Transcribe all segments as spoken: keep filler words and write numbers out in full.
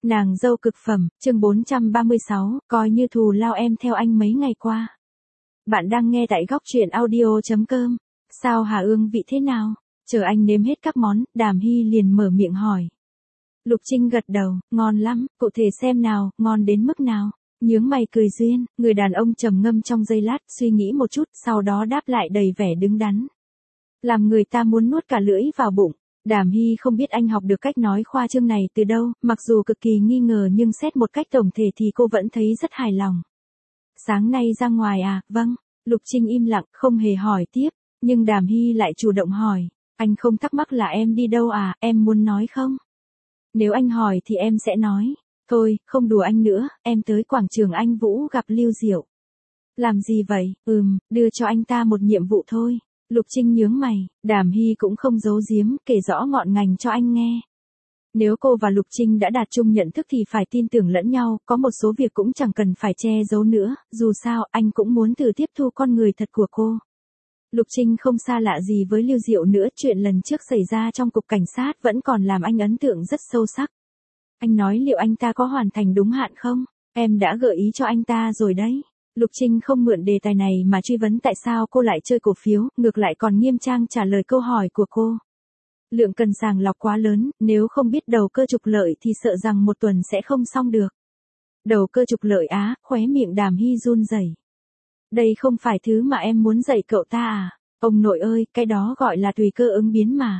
Nàng dâu cực phẩm, chương bốn trăm ba mươi sáu, coi như thù lao em theo anh mấy ngày qua. Bạn đang nghe tại góc truyện audio chấm com. Sao Hà Ương vị thế nào? Chờ anh nếm hết các món, Đàm Hy liền mở miệng hỏi. Lục Trinh gật đầu, ngon lắm, cụ thể xem nào, ngon đến mức nào? Nhướng mày cười duyên, người đàn ông trầm ngâm trong giây lát, suy nghĩ một chút, sau đó đáp lại đầy vẻ đứng đắn. Làm người ta muốn nuốt cả lưỡi vào bụng. Đàm Hy không biết anh học được cách nói khoa trương này từ đâu, mặc dù cực kỳ nghi ngờ nhưng xét một cách tổng thể thì cô vẫn thấy rất hài lòng. Sáng nay ra ngoài à, vâng, Lục Trinh im lặng, không hề hỏi tiếp, nhưng Đàm Hy lại chủ động hỏi, anh không thắc mắc là em đi đâu à, em muốn nói không? Nếu anh hỏi thì em sẽ nói, thôi, không đùa anh nữa, em tới quảng trường Anh Vũ gặp Lưu Diệu. Làm gì vậy, ừm, đưa cho anh ta một nhiệm vụ thôi. Lục Trinh nhướng mày, Đàm Hy cũng không giấu giếm, kể rõ ngọn ngành cho anh nghe. Nếu cô và Lục Trinh đã đạt chung nhận thức thì phải tin tưởng lẫn nhau, có một số việc cũng chẳng cần phải che giấu nữa, dù sao anh cũng muốn thử tiếp thu con người thật của cô. Lục Trinh không xa lạ gì với Lưu Diệu nữa, chuyện lần trước xảy ra trong cục cảnh sát vẫn còn làm anh ấn tượng rất sâu sắc. Anh nói liệu anh ta có hoàn thành đúng hạn không? Em đã gợi ý cho anh ta rồi đấy. Lục Trinh không mượn đề tài này mà truy vấn tại sao cô lại chơi cổ phiếu, ngược lại còn nghiêm trang trả lời câu hỏi của cô. Lượng cần sàng lọc quá lớn, nếu không biết đầu cơ trục lợi thì sợ rằng một tuần sẽ không xong được. Đầu cơ trục lợi á, khóe miệng Đàm Hy run rẩy. Đây không phải thứ mà em muốn dạy cậu ta à? Ông nội ơi, cái đó gọi là tùy cơ ứng biến mà.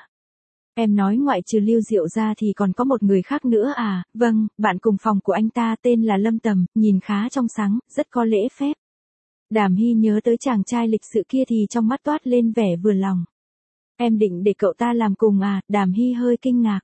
Em nói ngoại trừ Lưu Diệu ra thì còn có một người khác nữa à? Vâng, bạn cùng phòng của anh ta tên là Lâm Tầm, nhìn khá trong sáng, rất có lễ phép. Đàm Hy nhớ tới chàng trai lịch sự kia thì trong mắt toát lên vẻ vừa lòng. Em định để cậu ta làm cùng à? Đàm Hy hơi kinh ngạc.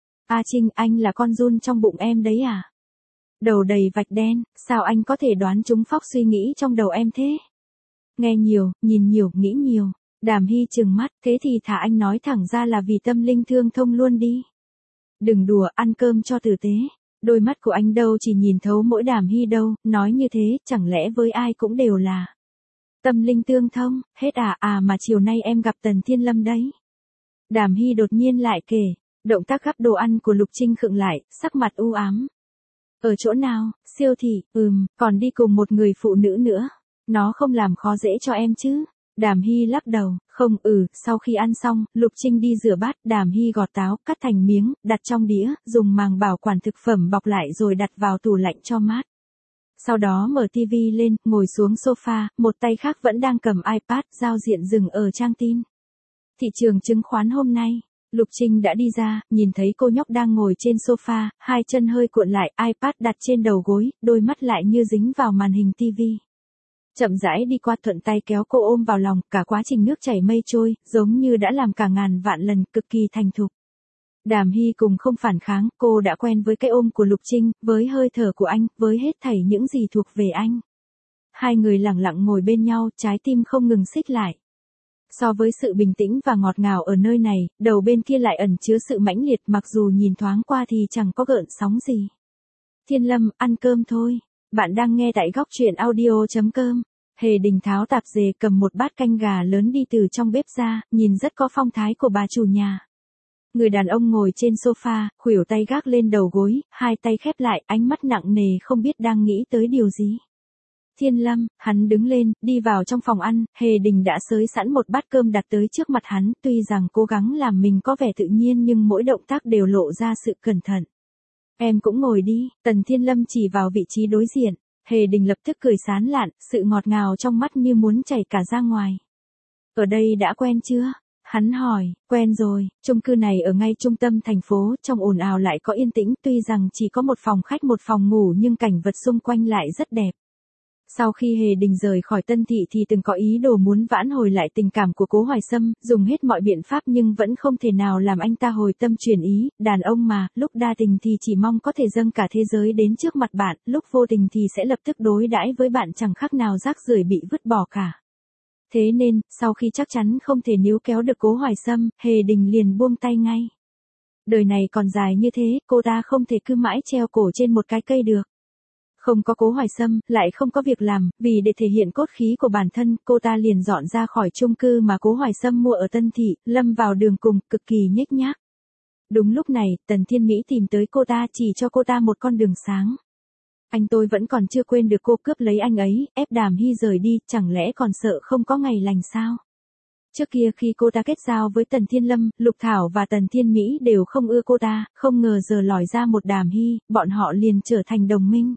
A Trinh, anh là con giun trong bụng em đấy à? Đầu đầy vạch đen, sao anh có thể đoán trúng phóc suy nghĩ trong đầu em thế? Nghe nhiều, nhìn nhiều, nghĩ nhiều. Đàm Hy trừng mắt, thế thì thả anh nói thẳng ra là vì tâm linh thương thông luôn đi. Đừng đùa, ăn cơm cho tử tế. Đôi mắt của anh đâu chỉ nhìn thấu mỗi Đàm Hy đâu, nói như thế, chẳng lẽ với ai cũng đều là tâm linh tương thông, hết à, à mà chiều nay em gặp Tần Thiên Lâm đấy. Đàm Hy đột nhiên lại kể, động tác gắp đồ ăn của Lục Trinh khựng lại, sắc mặt u ám. Ở chỗ nào, siêu thị, ừm, còn đi cùng một người phụ nữ nữa. Nó không làm khó dễ cho em chứ? Đàm Hy lắc đầu, không, ừ, sau khi ăn xong, Lục Trinh đi rửa bát, Đàm Hy gọt táo, cắt thành miếng, đặt trong đĩa, dùng màng bảo quản thực phẩm bọc lại rồi đặt vào tủ lạnh cho mát. Sau đó mở tivi lên, ngồi xuống sofa, một tay khác vẫn đang cầm iPad, giao diện dừng ở trang tin. Thị trường chứng khoán hôm nay. Lục Trinh đã đi ra, nhìn thấy cô nhóc đang ngồi trên sofa, hai chân hơi cuộn lại, iPad đặt trên đầu gối, đôi mắt lại như dính vào màn hình tivi. Chậm rãi đi qua, thuận tay kéo cô ôm vào lòng, cả quá trình nước chảy mây trôi, giống như đã làm cả ngàn vạn lần, cực kỳ thành thục. Đàm Hy cùng không phản kháng, cô đã quen với cái ôm của Lục Trinh, với hơi thở của anh, với hết thảy những gì thuộc về anh. Hai người lặng lặng ngồi bên nhau, trái tim không ngừng xích lại. So với sự bình tĩnh và ngọt ngào ở nơi này, đầu bên kia lại ẩn chứa sự mãnh liệt, mặc dù nhìn thoáng qua thì chẳng có gợn sóng gì. Thiên Lâm, ăn cơm thôi. Bạn đang nghe tại góc truyện audio chấm com. Hề Đình tháo tạp dề, cầm một bát canh gà lớn đi từ trong bếp ra, nhìn rất có phong thái của bà chủ nhà. Người đàn ông ngồi trên sofa, khuỷu tay gác lên đầu gối, hai tay khép lại, ánh mắt nặng nề không biết đang nghĩ tới điều gì. Thiên Lâm, hắn đứng lên, đi vào trong phòng ăn, Hề Đình đã xới sẵn một bát cơm đặt tới trước mặt hắn, tuy rằng cố gắng làm mình có vẻ tự nhiên nhưng mỗi động tác đều lộ ra sự cẩn thận. Em cũng ngồi đi, Tần Thiên Lâm chỉ vào vị trí đối diện, Hề Đình lập tức cười sán lạn, sự ngọt ngào trong mắt như muốn chảy cả ra ngoài. Ở đây đã quen chưa? Hắn hỏi, quen rồi, chung cư này ở ngay trung tâm thành phố, trong ồn ào lại có yên tĩnh, tuy rằng chỉ có một phòng khách một phòng ngủ nhưng cảnh vật xung quanh lại rất đẹp. Sau khi Hề Đình rời khỏi Tân Thị thì từng có ý đồ muốn vãn hồi lại tình cảm của Cố Hoài Sâm, dùng hết mọi biện pháp nhưng vẫn không thể nào làm anh ta hồi tâm chuyển ý, đàn ông mà, lúc đa tình thì chỉ mong có thể dâng cả thế giới đến trước mặt bạn, lúc vô tình thì sẽ lập tức đối đãi với bạn chẳng khác nào rác rưởi bị vứt bỏ cả. Thế nên, sau khi chắc chắn không thể níu kéo được Cố Hoài Sâm, Hề Đình liền buông tay ngay. Đời này còn dài như thế, cô ta không thể cứ mãi treo cổ trên một cái cây được. Không có Cố Hoài Sâm, lại không có việc làm, vì để thể hiện cốt khí của bản thân, cô ta liền dọn ra khỏi chung cư mà Cố Hoài Sâm mua ở Tân Thị, lâm vào đường cùng, cực kỳ nhếch nhác. Đúng lúc này, Tần Thiên Mỹ tìm tới cô ta chỉ cho cô ta một con đường sáng. Anh tôi vẫn còn chưa quên được cô cướp lấy anh ấy, ép Đàm Hy rời đi, chẳng lẽ còn sợ không có ngày lành sao? Trước kia khi cô ta kết giao với Tần Thiên Lâm, Lục Thảo và Tần Thiên Mỹ đều không ưa cô ta, không ngờ giờ lòi ra một Đàm Hy, bọn họ liền trở thành đồng minh.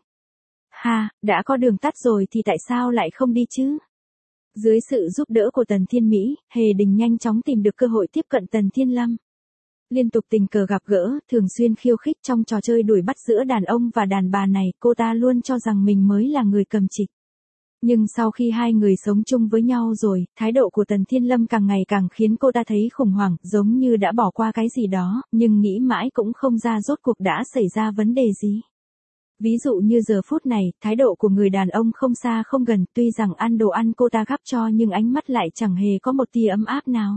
Ha, đã có đường tắt rồi thì tại sao lại không đi chứ? Dưới sự giúp đỡ của Tần Thiên Mỹ, Hề Đình nhanh chóng tìm được cơ hội tiếp cận Tần Thiên Lâm. Liên tục tình cờ gặp gỡ, thường xuyên khiêu khích trong trò chơi đuổi bắt giữa đàn ông và đàn bà này, cô ta luôn cho rằng mình mới là người cầm trịch. Nhưng sau khi hai người sống chung với nhau rồi, thái độ của Tần Thiên Lâm càng ngày càng khiến cô ta thấy khủng hoảng, giống như đã bỏ qua cái gì đó, nhưng nghĩ mãi cũng không ra rốt cuộc đã xảy ra vấn đề gì. Ví dụ như giờ phút này, thái độ của người đàn ông không xa không gần, tuy rằng ăn đồ ăn cô ta gắp cho nhưng ánh mắt lại chẳng hề có một tia ấm áp nào.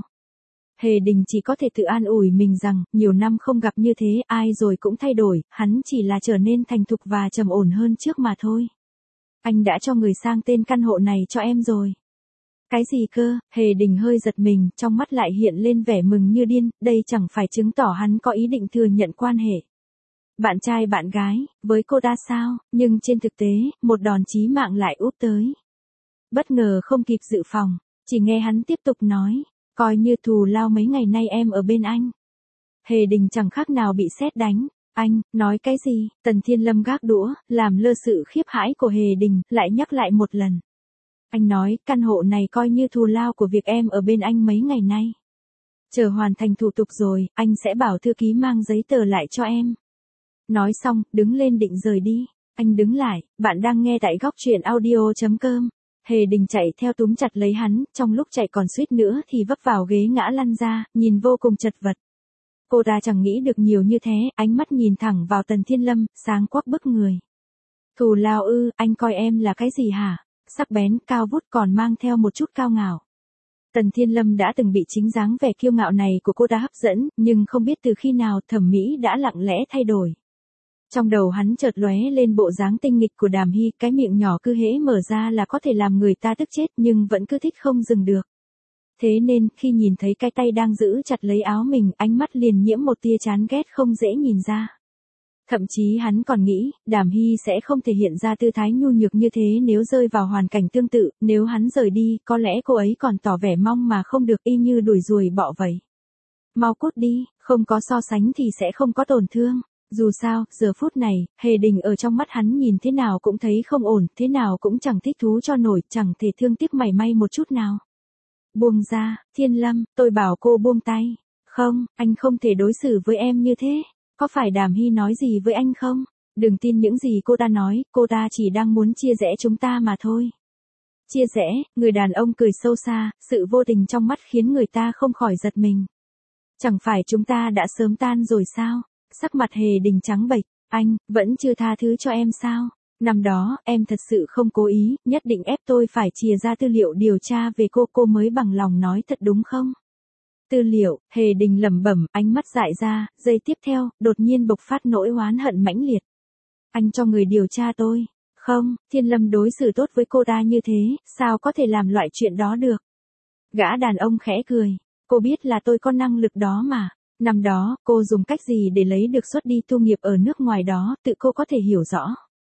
Hề Đình chỉ có thể tự an ủi mình rằng, nhiều năm không gặp như thế, ai rồi cũng thay đổi, hắn chỉ là trở nên thành thục và trầm ổn hơn trước mà thôi. Anh đã cho người sang tên căn hộ này cho em rồi. Cái gì cơ? Hề Đình hơi giật mình, trong mắt lại hiện lên vẻ mừng như điên, đây chẳng phải chứng tỏ hắn có ý định thừa nhận quan hệ bạn trai bạn gái, với cô ta sao, nhưng trên thực tế, một đòn chí mạng lại úp tới. Bất ngờ không kịp dự phòng, chỉ nghe hắn tiếp tục nói, coi như thù lao mấy ngày nay em ở bên anh. Hề Đình chẳng khác nào bị sét đánh. Anh, nói cái gì? Tần Thiên Lâm gác đũa, làm lơ sự khiếp hãi của Hề Đình, lại nhắc lại một lần. Anh nói, căn hộ này coi như thù lao của việc em ở bên anh mấy ngày nay. Chờ hoàn thành thủ tục rồi, anh sẽ bảo thư ký mang giấy tờ lại cho em. Nói xong, đứng lên định rời đi. Anh đứng lại, bạn đang nghe tại góc truyện audio chấm com. Hề Đình chạy theo túm chặt lấy hắn, trong lúc chạy còn suýt nữa thì vấp vào ghế ngã lăn ra, nhìn vô cùng chật vật. Cô ta chẳng nghĩ được nhiều như thế, ánh mắt nhìn thẳng vào Tần Thiên Lâm, sáng quắc bức người. Thù lao ư, anh coi em là cái gì hả? Sắc bén, cao vút còn mang theo một chút cao ngạo. Tần Thiên Lâm đã từng bị chính dáng vẻ kiêu ngạo này của cô ta hấp dẫn, nhưng không biết từ khi nào thẩm mỹ đã lặng lẽ thay đổi. Trong đầu hắn chợt lóe lên bộ dáng tinh nghịch của Đàm Hy, cái miệng nhỏ cứ hễ mở ra là có thể làm người ta tức chết nhưng vẫn cứ thích không dừng được. Thế nên, khi nhìn thấy cái tay đang giữ chặt lấy áo mình, ánh mắt liền nhiễm một tia chán ghét không dễ nhìn ra. Thậm chí hắn còn nghĩ, Đàm Hy sẽ không thể hiện ra tư thái nhu nhược như thế nếu rơi vào hoàn cảnh tương tự, nếu hắn rời đi, có lẽ cô ấy còn tỏ vẻ mong mà không được, y như đuổi ruồi bọ vậy. Mau cút đi, không có so sánh thì sẽ không có tổn thương. Dù sao, giờ phút này, Hề Đình ở trong mắt hắn nhìn thế nào cũng thấy không ổn, thế nào cũng chẳng thích thú cho nổi, chẳng thể thương tiếc mảy may một chút nào. Buông ra, Thiên Lâm, tôi bảo cô buông tay. Không, anh không thể đối xử với em như thế. Có phải Đàm Hy nói gì với anh không? Đừng tin những gì cô ta nói, cô ta chỉ đang muốn chia rẽ chúng ta mà thôi. Chia rẽ, người đàn ông cười sâu xa, sự vô tình trong mắt khiến người ta không khỏi giật mình. Chẳng phải chúng ta đã sớm tan rồi sao? Sắc mặt Hề Đình trắng bệch, anh, vẫn chưa tha thứ cho em sao? Năm đó, em thật sự không cố ý, nhất định ép tôi phải chìa ra tư liệu điều tra về cô, cô mới bằng lòng nói thật đúng không? Tư liệu, Hề Đình lẩm bẩm, ánh mắt dại ra, giây tiếp theo, đột nhiên bộc phát nỗi oán hận mãnh liệt. Anh cho người điều tra tôi. Không, Thiên Lâm đối xử tốt với cô ta như thế, sao có thể làm loại chuyện đó được? Gã đàn ông khẽ cười, cô biết là tôi có năng lực đó mà. Năm đó, cô dùng cách gì để lấy được suất đi tu nghiệp ở nước ngoài đó, tự cô có thể hiểu rõ.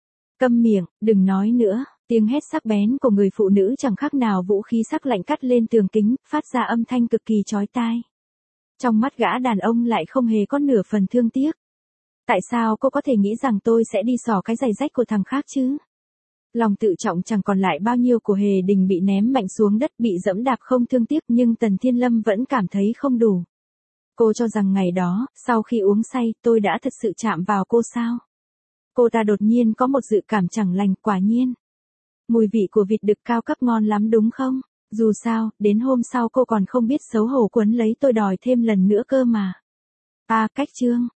Câm miệng, đừng nói nữa, tiếng hét sắc bén của người phụ nữ chẳng khác nào vũ khí sắc lạnh cắt lên tường kính, phát ra âm thanh cực kỳ chói tai. Trong mắt gã đàn ông lại không hề có nửa phần thương tiếc. Tại sao cô có thể nghĩ rằng tôi sẽ đi xỏ cái giày rách của thằng khác chứ? Lòng tự trọng chẳng còn lại bao nhiêu của Hề Đình bị ném mạnh xuống đất, bị dẫm đạp không thương tiếc, nhưng Tần Thiên Lâm vẫn cảm thấy không đủ. Cô cho rằng ngày đó, sau khi uống say, tôi đã thật sự chạm vào cô sao? Cô ta đột nhiên có một dự cảm chẳng lành, quả nhiên. Mùi vị của vịt đực cao cấp ngon lắm đúng không? Dù sao, đến hôm sau cô còn không biết xấu hổ quấn lấy tôi đòi thêm lần nữa cơ mà. À, cách chương.